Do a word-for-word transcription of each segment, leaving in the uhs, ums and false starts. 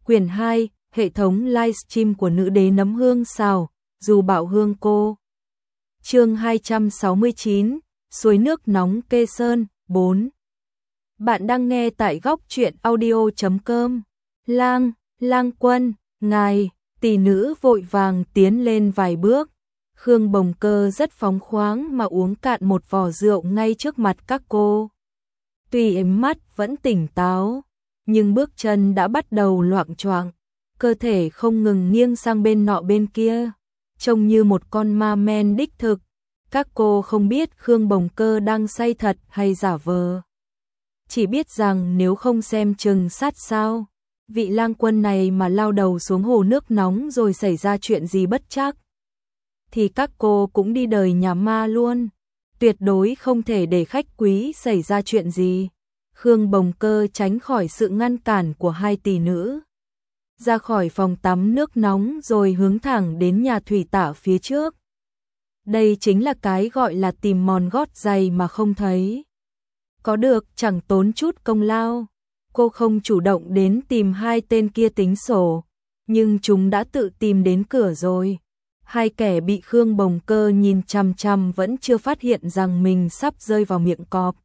Quyển hai, hệ thống livestream của nữ đế nấm hương xào, dù bạo hương cô. Chương hai trăm sáu mươi chín, suối nước nóng Kê Sơn, bốn. Bạn đang nghe tại góc truyện audio chấm com. Lang, Lang Quân, ngài, tỷ nữ vội vàng tiến lên vài bước. Khương Bồng Cơ rất phóng khoáng mà uống cạn một vò rượu ngay trước mặt các cô. Tuy ánh mắt vẫn tỉnh táo, nhưng bước chân đã bắt đầu loạng choạng, cơ thể không ngừng nghiêng sang bên nọ bên kia, trông như một con ma men đích thực. Các cô không biết Khương Bồng Cơ đang say thật hay giả vờ. Chỉ biết rằng nếu không xem chừng sát sao, vị lang quân này mà lao đầu xuống hồ nước nóng rồi xảy ra chuyện gì bất trắc, thì các cô cũng đi đời nhà ma luôn. Tuyệt đối không thể để khách quý xảy ra chuyện gì. Khương Bồng Cơ tránh khỏi sự ngăn cản của hai tỷ nữ, ra khỏi phòng tắm nước nóng rồi hướng thẳng đến nhà thủy tạ phía trước. Đây chính là cái gọi là tìm mòn gót giày mà không thấy. Có được chẳng tốn chút công lao. Cô không chủ động đến tìm hai tên kia tính sổ, nhưng chúng đã tự tìm đến cửa rồi. Hai kẻ bị Khương Bồng Cơ nhìn chằm chằm vẫn chưa phát hiện rằng mình sắp rơi vào miệng cọp,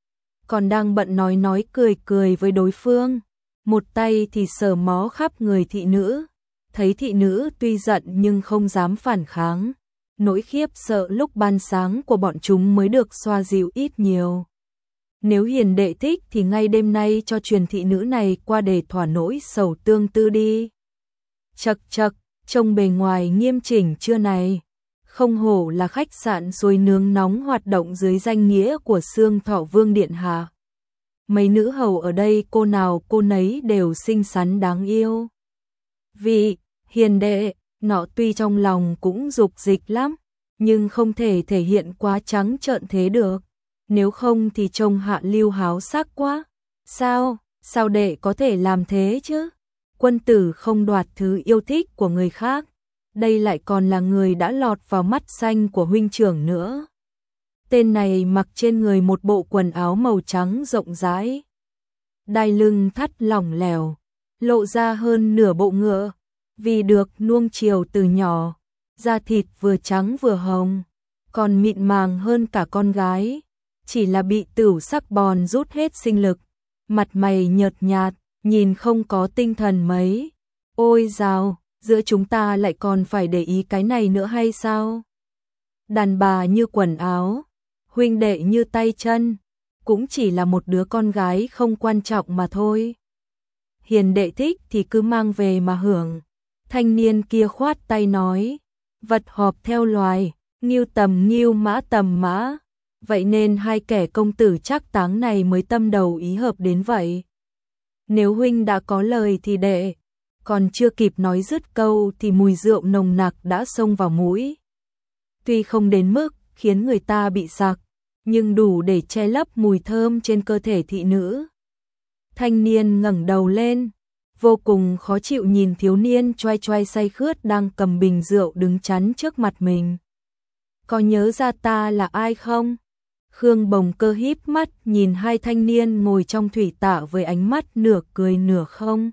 còn đang bận nói nói cười cười với đối phương, một tay thì sờ mó khắp người thị nữ. Thấy thị nữ tuy giận nhưng không dám phản kháng, nỗi khiếp sợ lúc ban sáng của bọn chúng mới được xoa dịu ít nhiều. Nếu hiền đệ thích thì ngay đêm nay cho truyền thị nữ này qua để thỏa nỗi sầu tương tư đi. Chậc chậc, trông bề ngoài nghiêm chỉnh chưa này, không hổ là khách sạn suối nướng nóng hoạt động dưới danh nghĩa của Xương Thọ Vương điện hạ. Mấy nữ hầu ở đây cô nào cô nấy đều xinh xắn đáng yêu. Vị hiền đệ nọ tuy trong lòng cũng dục dịch lắm, nhưng không thể thể hiện quá trắng trợn thế được, nếu không thì trông hạ lưu háo sắc quá. Sao, sao đệ có thể làm thế chứ? Quân tử không đoạt thứ yêu thích của người khác, đây lại còn là người đã lọt vào mắt xanh của huynh trưởng nữa. Tên này mặc trên người một bộ quần áo màu trắng rộng rãi, đai lưng thắt lỏng lẻo, lộ ra hơn nửa bộ ngựa, vì được nuông chiều từ nhỏ, da thịt vừa trắng vừa hồng, còn mịn màng hơn cả con gái, chỉ là bị tửu sắc bòn rút hết sinh lực, mặt mày nhợt nhạt, nhìn không có tinh thần mấy. Ôi dào, giữa chúng ta lại còn phải để ý cái này nữa hay sao? Đàn bà như quần áo, huynh đệ như tay chân, cũng chỉ là một đứa con gái không quan trọng mà thôi. Hiền đệ thích thì cứ mang về mà hưởng. Thanh niên kia khoát tay nói, vật họp theo loài, ngưu tầm ngưu mã tầm mã, vậy nên hai kẻ công tử trác táng này mới tâm đầu ý hợp đến vậy. Nếu huynh đã có lời thì đệ. Còn chưa kịp nói dứt câu thì mùi rượu nồng nặc đã xông vào mũi. Tuy không đến mức khiến người ta bị sặc, nhưng đủ để che lấp mùi thơm trên cơ thể thị nữ. Thanh niên ngẩng đầu lên, vô cùng khó chịu nhìn thiếu niên choai choai say khướt đang cầm bình rượu đứng chắn trước mặt mình. Có nhớ ra ta là ai không? Khương Bồng Cơ híp mắt nhìn hai thanh niên ngồi trong thủy tạ với ánh mắt nửa cười nửa không.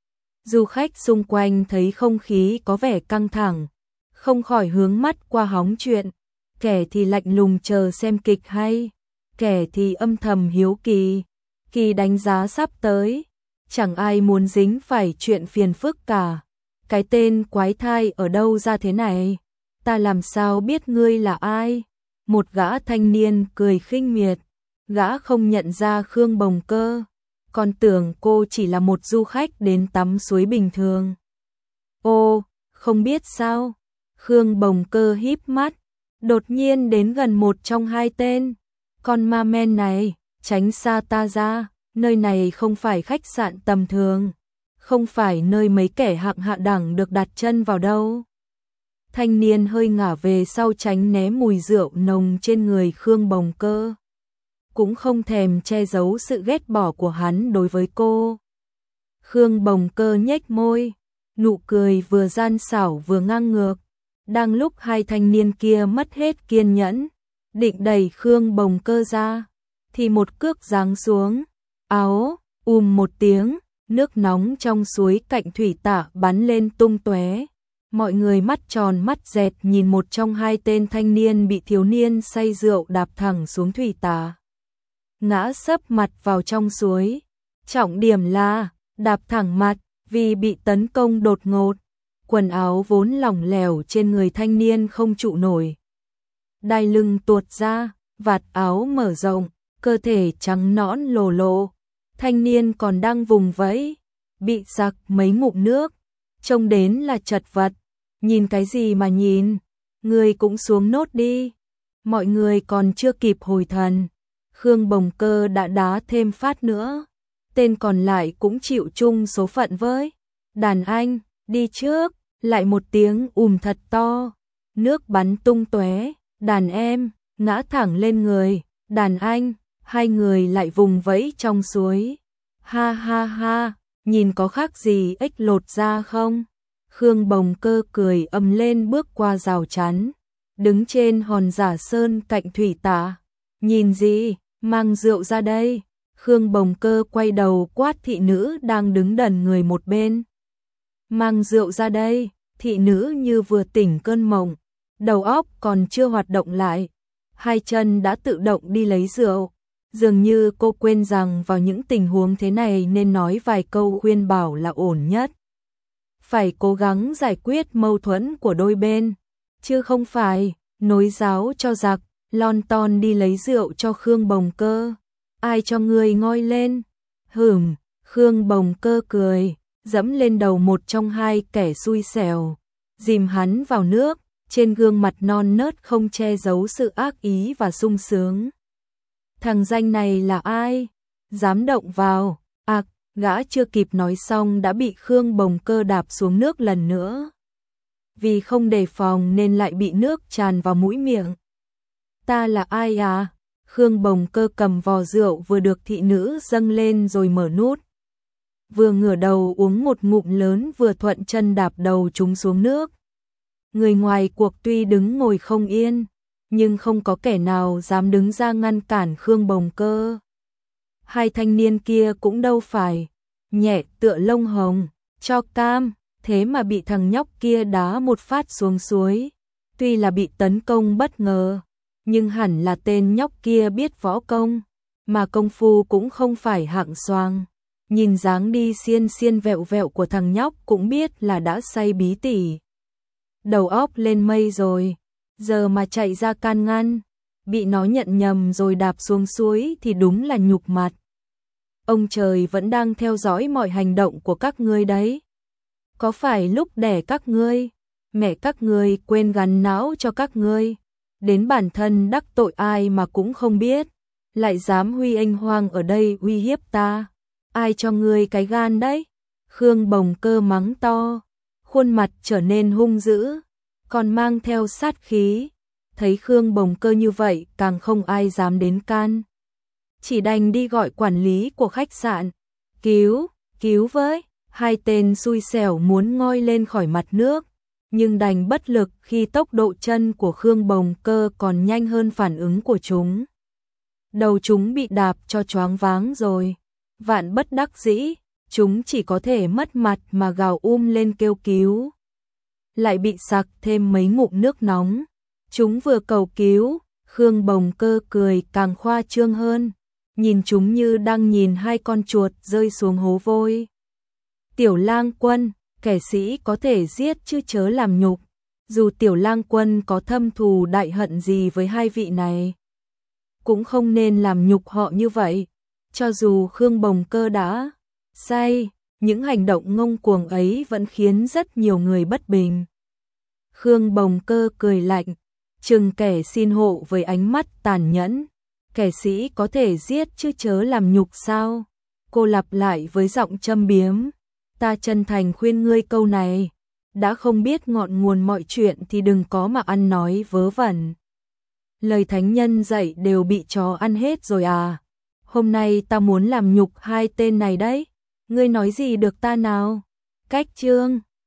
Du khách xung quanh thấy không khí có vẻ căng thẳng, không khỏi hướng mắt qua hóng chuyện, kẻ thì lạnh lùng chờ xem kịch hay, kẻ thì âm thầm hiếu kỳ, kỳ đánh giá sắp tới. Chẳng ai muốn dính phải chuyện phiền phức cả. Cái tên quái thai ở đâu ra thế này? Ta làm sao biết ngươi là ai? Một gã thanh niên cười khinh miệt, gã không nhận ra Khương Bồng Cơ, còn tưởng cô chỉ là một du khách đến tắm suối bình thường. Ô, không biết sao? Khương Bồng Cơ híp mắt, đột nhiên đến gần một trong hai tên. Con ma men này, tránh xa ta ra, nơi này không phải khách sạn tầm thường, không phải nơi mấy kẻ hạng hạ đẳng được đặt chân vào đâu. Thanh niên hơi ngả về sau tránh né mùi rượu nồng trên người Khương Bồng Cơ, cũng không thèm che giấu sự ghét bỏ của hắn đối với cô. Khương Bồng Cơ nhếch môi, nụ cười vừa gian xảo vừa ngang ngược. Đang lúc hai thanh niên kia mất hết kiên nhẫn, định đẩy Khương Bồng Cơ ra, thì một cước giáng xuống, áo, ùm một tiếng, Nước nóng trong suối cạnh thủy tạ bắn lên tung tóe. Mọi người mắt tròn mắt dẹt nhìn một trong hai tên thanh niên bị thiếu niên say rượu đạp thẳng xuống thủy tạ. Ngã sấp mặt vào trong suối. Trọng điểm là đạp thẳng mặt vì bị tấn công đột ngột. Quần áo vốn lỏng lẻo trên người thanh niên không trụ nổi. Đai lưng tuột ra, vạt áo mở rộng, cơ thể trắng nõn lồ lộ. Thanh niên còn đang vùng vẫy, bị giặc mấy ngụm nước, trông đến là chật vật. Nhìn cái gì mà nhìn, người cũng xuống nốt đi. Mọi người còn chưa kịp hồi thần, Khương Bồng Cơ đã đá thêm phát nữa. Tên còn lại cũng chịu chung số phận với. Đàn anh, đi trước, lại một tiếng ùm thật to. Nước bắn tung tóe, đàn em, ngã thẳng lên người. Đàn anh, hai người lại vùng vẫy trong suối. Ha ha ha, nhìn có khác gì ếch lột da không? Khương Bồng Cơ cười ầm lên bước qua rào chắn, đứng trên hòn giả sơn cạnh thủy tạ. Nhìn gì, mang rượu ra đây. Khương Bồng Cơ quay đầu quát thị nữ đang đứng đần người một bên. Mang rượu ra đây, thị nữ như vừa tỉnh cơn mộng, đầu óc còn chưa hoạt động lại. Hai chân đã tự động đi lấy rượu. Dường như cô quên rằng vào những tình huống thế này nên nói vài câu khuyên bảo là ổn nhất. Phải cố gắng giải quyết mâu thuẫn của đôi bên, chứ không phải nối giáo cho giặc, lon ton đi lấy rượu cho Khương Bồng Cơ. Ai cho ngươi ngoi lên? Hửm, Khương Bồng Cơ cười, dẫm lên đầu một trong hai kẻ xui xẻo, dìm hắn vào nước, trên gương mặt non nớt không che giấu sự ác ý và sung sướng. Thằng danh này là ai? Dám động vào? Ặc, à, gã chưa kịp nói xong đã bị Khương Bồng Cơ đạp xuống nước lần nữa. Vì không đề phòng nên lại bị nước tràn vào mũi miệng. Ta là ai à? Khương Bồng Cơ cầm vò rượu vừa được thị nữ dâng lên rồi mở nút. Vừa ngửa đầu uống một ngụm lớn vừa thuận chân đạp đầu chúng xuống nước. Người ngoài cuộc tuy đứng ngồi không yên, nhưng không có kẻ nào dám đứng ra ngăn cản Khương Bồng Cơ. Hai thanh niên kia cũng đâu phải nhẹ tựa lông hồng, cho cam, thế mà bị thằng nhóc kia đá một phát xuống suối. Tuy là bị tấn công bất ngờ, nhưng hẳn là tên nhóc kia biết võ công, mà công phu cũng không phải hạng xoang. Nhìn dáng đi xiên xiên vẹo vẹo của thằng nhóc cũng biết là đã say bí tỉ. Đầu óc lên mây rồi, giờ mà chạy ra can ngăn, bị nó nhận nhầm rồi đạp xuống suối thì đúng là nhục mặt. Ông trời vẫn đang theo dõi mọi hành động của các ngươi đấy. Có phải lúc đẻ các ngươi, mẹ các ngươi quên gắn não cho các ngươi, đến bản thân đắc tội ai mà cũng không biết, lại dám huy anh hoang ở đây uy hiếp ta. Ai cho ngươi cái gan đấy? Khương Bồng Cơ mắng to, khuôn mặt trở nên hung dữ, còn mang theo sát khí. Thấy Khương Bồng Cơ như vậy càng không ai dám đến can. Chỉ đành đi gọi quản lý của khách sạn. Cứu, cứu với. Hai tên xui xẻo muốn ngoi lên khỏi mặt nước, nhưng đành bất lực khi tốc độ chân của Khương Bồng Cơ còn nhanh hơn phản ứng của chúng. Đầu chúng bị đạp cho choáng váng rồi. Vạn bất đắc dĩ, chúng chỉ có thể mất mặt mà gào um lên kêu cứu. Lại bị sặc thêm mấy ngụm nước nóng. Chúng vừa cầu cứu, Khương Bồng Cơ cười càng khoa trương hơn, nhìn chúng như đang nhìn hai con chuột rơi xuống hố vôi. Tiểu Lang Quân, kẻ sĩ có thể giết chứ chớ làm nhục. Dù Tiểu Lang Quân có thâm thù đại hận gì với hai vị này, cũng không nên làm nhục họ như vậy. Cho dù Khương Bồng Cơ đã say, những hành động ngông cuồng ấy vẫn khiến rất nhiều người bất bình. Khương Bồng Cơ cười lạnh, trừng kẻ xin hộ với ánh mắt tàn nhẫn. Kẻ sĩ có thể giết chứ chớ làm nhục sao? Cô lặp lại với giọng châm biếm. Ta chân thành khuyên ngươi câu này, đã không biết ngọn nguồn mọi chuyện thì đừng có mà ăn nói vớ vẩn. Lời thánh nhân dạy đều bị chó ăn hết rồi à? Hôm nay ta muốn làm nhục hai tên này đấy. Ngươi nói gì được ta nào? Cách chương